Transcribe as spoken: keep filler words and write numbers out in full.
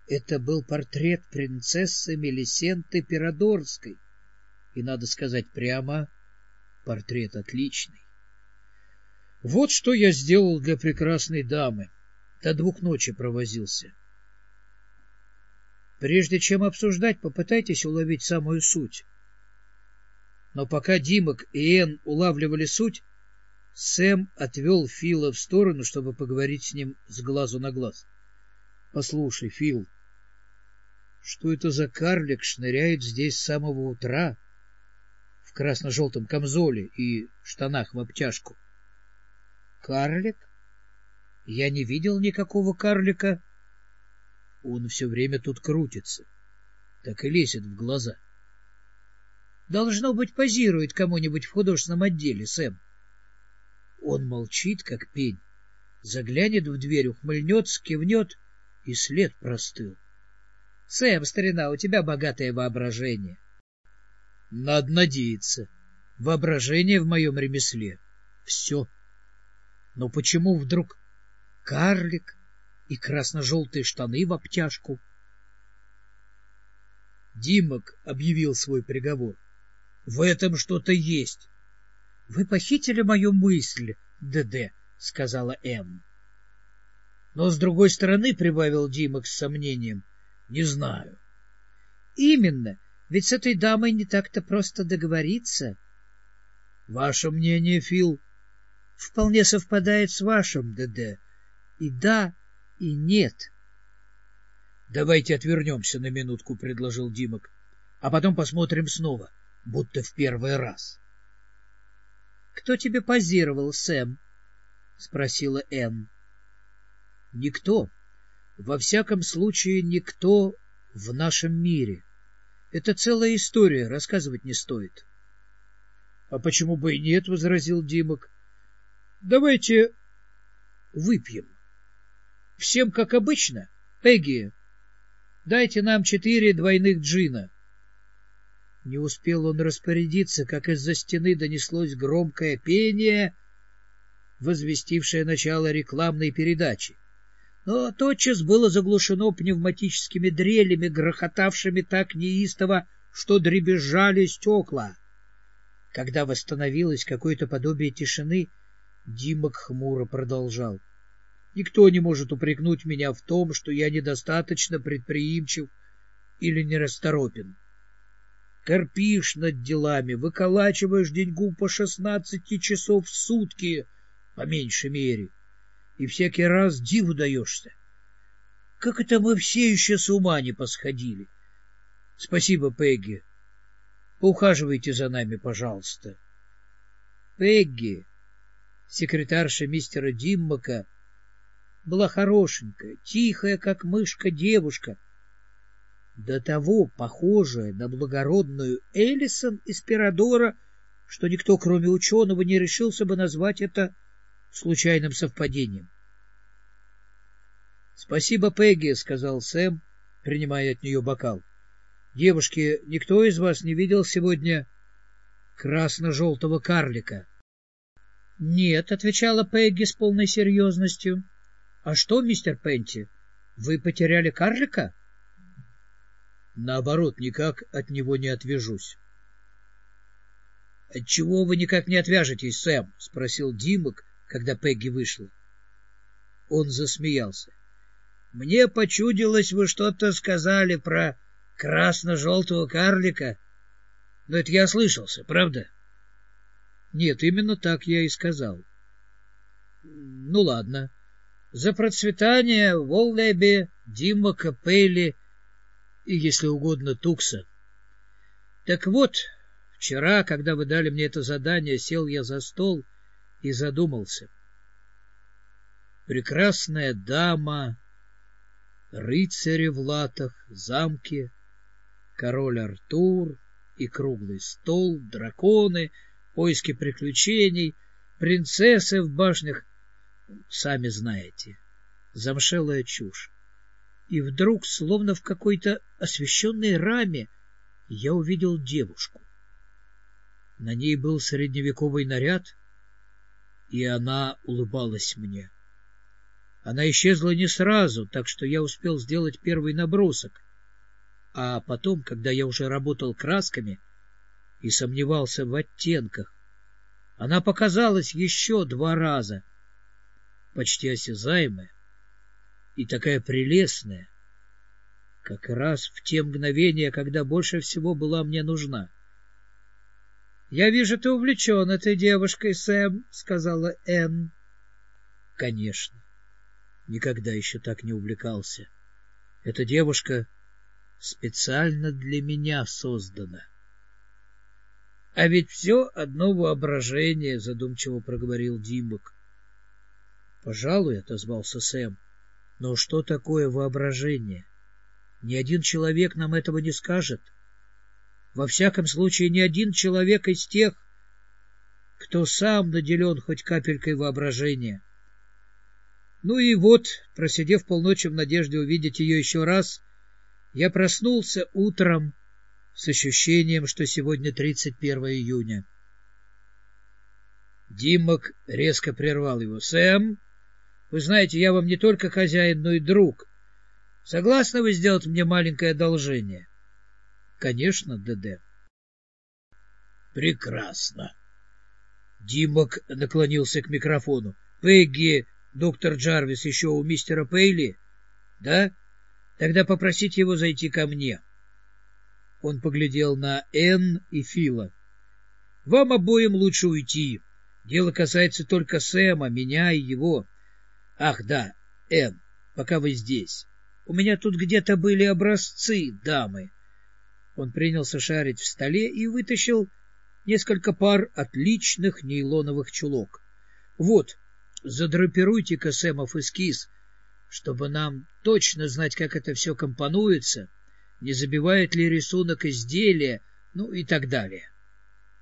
Это был портрет принцессы Мелисенты Пирадорской. И, надо сказать прямо, портрет отличный. Вот что я сделал для прекрасной дамы. До двух ночи провозился. Прежде чем обсуждать, попытайтесь уловить самую суть. Но пока Димок и Энн улавливали суть, Сэм отвел Фила в сторону, чтобы поговорить с ним с глазу на глаз. — Послушай, Фил, что это за карлик шныряет здесь с самого утра в красно-желтом камзоле и штанах в обтяжку? — Карлик? Я не видел никакого карлика. Он все время тут крутится, так и лезет в глаза. Должно быть, позирует кому-нибудь в художественном отделе, Сэм. Он молчит, как пень, заглянет в дверь, ухмыльнется, кивнет, и след простыл. Сэм, старина, у тебя богатое воображение. Надо надеяться. Воображение в моем ремесле. Все. Но почему вдруг карлик и красно-желтые штаны в обтяжку? Димок объявил свой приговор. В этом что-то есть. — Вы похитили мою мысль, ДД, — сказала Энн. — Но, с другой стороны, — прибавил Димок с сомнением, — не знаю. — Именно, ведь с этой дамой не так-то просто договориться. — Ваше мнение, Фил? — Вполне совпадает с вашим, ДД. И да, и нет. — Давайте отвернемся на минутку, — предложил Димок, — а потом посмотрим снова, будто в первый раз. — Кто тебе позировал, Сэм? — спросила Энн. — Никто. Во всяком случае, никто в нашем мире. Это целая история, рассказывать не стоит. — А почему бы и нет, — возразил Димок. — Давайте выпьем. Всем как обычно. Пегги, дайте нам четыре двойных джина. Не успел он распорядиться, как из-за стены донеслось громкое пение, возвестившее начало рекламной передачи. Но тотчас было заглушено пневматическими дрелями, грохотавшими так неистово, что дребезжали стекла. Когда восстановилось какое-то подобие тишины, Димок хмуро продолжал. Никто не может упрекнуть меня в том, что я недостаточно предприимчив или нерасторопен. Корпишь над делами, выколачиваешь деньгу по шестнадцати часов в сутки, по меньшей мере, и всякий раз диву даешься. Как это мы все еще с ума не посходили? Спасибо, Пегги. Поухаживайте за нами, пожалуйста. Пегги, секретарша мистера Диммока, была хорошенькая, тихая, как мышка, девушка, до того похожая на благородную Эллисон из Пирадора, что никто, кроме ученого, не решился бы назвать это случайным совпадением. — Спасибо, Пегги, — сказал Сэм, принимая от нее бокал. — Девушки, никто из вас не видел сегодня красно-желтого карлика? — Нет, — отвечала Пегги с полной серьезностью. — А что, мистер Пенти, вы потеряли карлика? — Наоборот, никак от него не отвяжусь. — Отчего вы никак не отвяжетесь, Сэм? — спросил Димок, когда Пегги вышла. Он засмеялся. — Мне почудилось, вы что-то сказали про красно-желтого карлика. Но это я слышался, правда? — Нет, именно так я и сказал. — Ну, ладно. За процветание Воллеби, Димока, Пейли и, если угодно, Тукса. Так вот, вчера, когда вы дали мне это задание, сел я за стол и задумался. Прекрасная дама, рыцари в латах, замки, король Артур и круглый стол, драконы, поиски приключений, принцессы в башнях, сами знаете, замшелая чушь. И вдруг, словно в какой-то освещенной раме, я увидел девушку. На ней был средневековый наряд, и она улыбалась мне. Она исчезла не сразу, так что я успел сделать первый набросок. А потом, когда я уже работал красками и сомневался в оттенках, она показалась еще два раза, почти осязаемая и такая прелестная, как раз в те мгновения, когда больше всего была мне нужна. — Я вижу, ты увлечен этой девушкой, Сэм, — сказала Энн. — Конечно. Никогда еще так не увлекался. Эта девушка специально для меня создана. — А ведь все одно воображение, — задумчиво проговорил Димбок. — Пожалуй, — отозвался Сэм, — но что такое воображение? Ни один человек нам этого не скажет. Во всяком случае, ни один человек из тех, кто сам наделен хоть капелькой воображения. Ну и вот, просидев полночи в надежде увидеть ее еще раз, я проснулся утром с ощущением, что сегодня тридцать первое июня. Диммок резко прервал его. — Сэм, вы знаете, я вам не только хозяин, но и друг. Согласны вы сделать мне маленькое одолжение? — Конечно, ДД. — Прекрасно. Диммок наклонился к микрофону. — Пегги, доктор Джарвис еще у мистера Пейли? — Да? Тогда попросите его зайти ко мне. Он поглядел на Энн и Фила. — Вам обоим лучше уйти. Дело касается только Сэма, меня и его. Ах, да, Энн, пока вы здесь. У меня тут где-то были образцы, дамы. Он принялся шарить в столе и вытащил несколько пар отличных нейлоновых чулок. Вот, задрапируйте-ка Сэмов эскиз, чтобы нам точно знать, как это все компонуется, не забивает ли рисунок изделия, ну и так далее.